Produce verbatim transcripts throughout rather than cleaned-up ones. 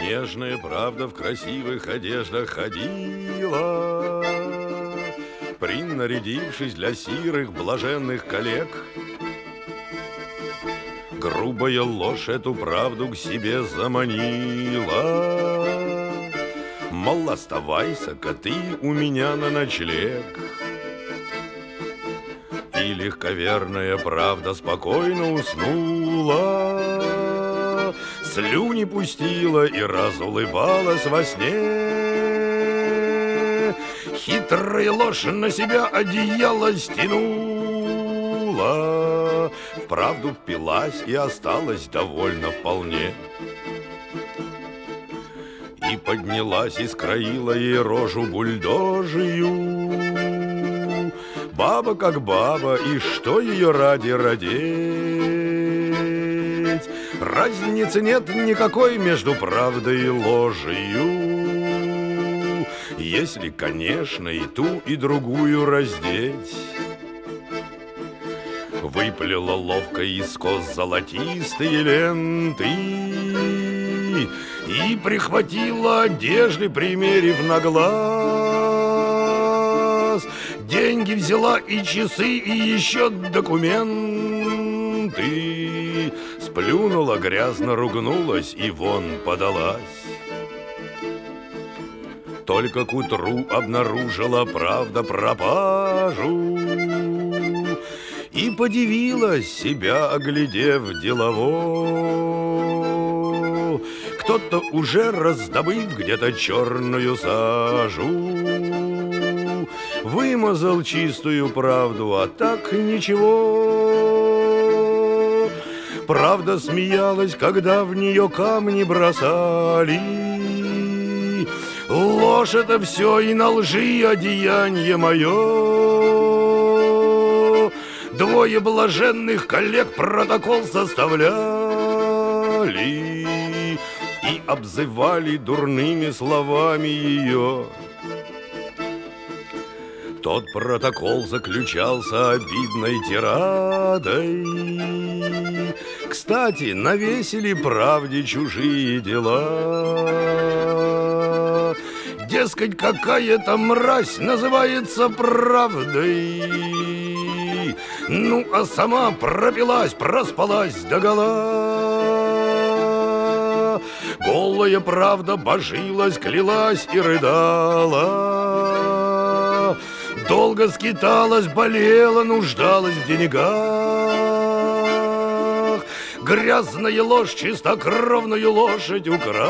Нежная правда в красивых одеждах ходила, принарядившись для сирых блаженных коллег. Грубая ложь эту правду к себе заманила, мол, оставайся-ка ты у меня на ночлег. И легковерная правда спокойно уснула, слюни пустила и разулыбалась во сне. Хитрая ложь на себя одеяло стянула, в правду впилась и осталась довольна вполне. И поднялась и скроила ей рожу бульдожию. Баба как баба, и что ее ради родить? Разницы нет никакой между правдой и ложью, если, конечно, и ту, и другую раздеть. Выплела ловко из кос золотистые ленты и прихватила одежды, примерив на глаз. Деньги взяла и часы, и еще документы. Сплюнула, грязно ругнулась и вон подалась. Только к утру обнаружила правда пропажу и подивилась, себя оглядев делово. Кто-то уже, раздобыв где-то черную сажу, вымазал чистую правду, а так ничего. Правда смеялась, когда в нее камни бросали. Ложь — это все, и на лжи одеяние мое. Двое блаженных коллег протокол составляли и обзывали дурными словами ее. Тот протокол заключался обидной тирадой. Кстати, навесили правде чужие дела. Дескать, какая-то мразь называется правдой, ну, а сама пропилась, проспалась догола. Голая правда божилась, клялась и рыдала. Долго скиталась, болела, нуждалась в деньгах. Грязная ложь чистокровную лошадь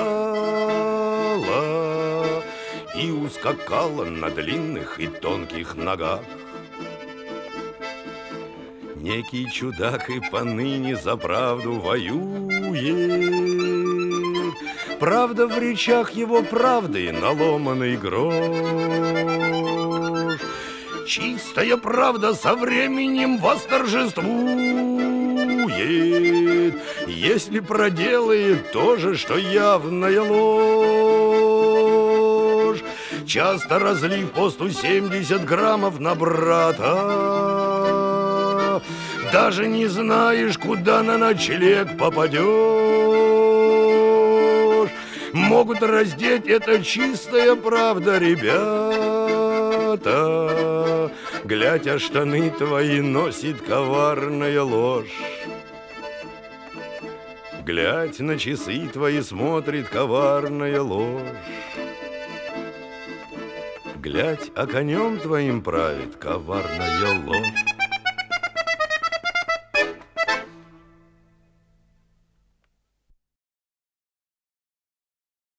украла и ускакала на длинных и тонких ногах. Некий чудак и поныне за правду воюет. Правда в речах его правды наломанный грош. Чистая правда со временем восторжествует, если проделает то же, что явная ложь. Часто разлив по сто семьдесят граммов на брата, даже не знаешь, куда на ночлег попадешь. Могут раздеть, это чистая правда, ребята. Глядь, а штаны твои носит коварная ложь. Глядь, на часы твои смотрит коварная ложь. Глядь, а конем твоим правит коварная ложь.